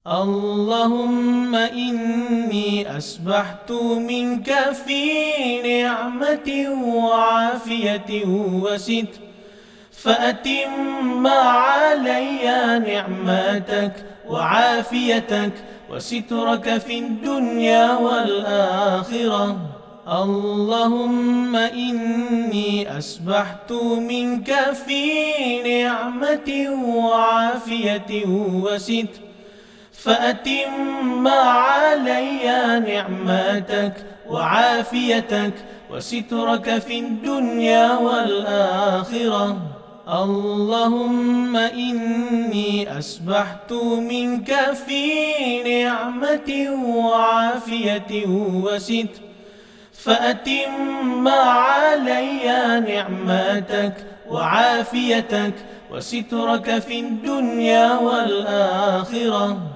اللهم إني أسبحت منك في نعمة وعافية وستر، فأتم علي نعمتك وعافيتك وسترك في الدنيا والآخرة. اللهم إني أسبحت منك في نعمة وعافية وستر، فأتم علي نعمتك وعافيتك وسترك في الدنيا والآخرة. اللهم إني أسبحت منك في نعمة وعافية وستر، فأتم علي نعمتك وعافيتك وسترك في الدنيا والآخرة.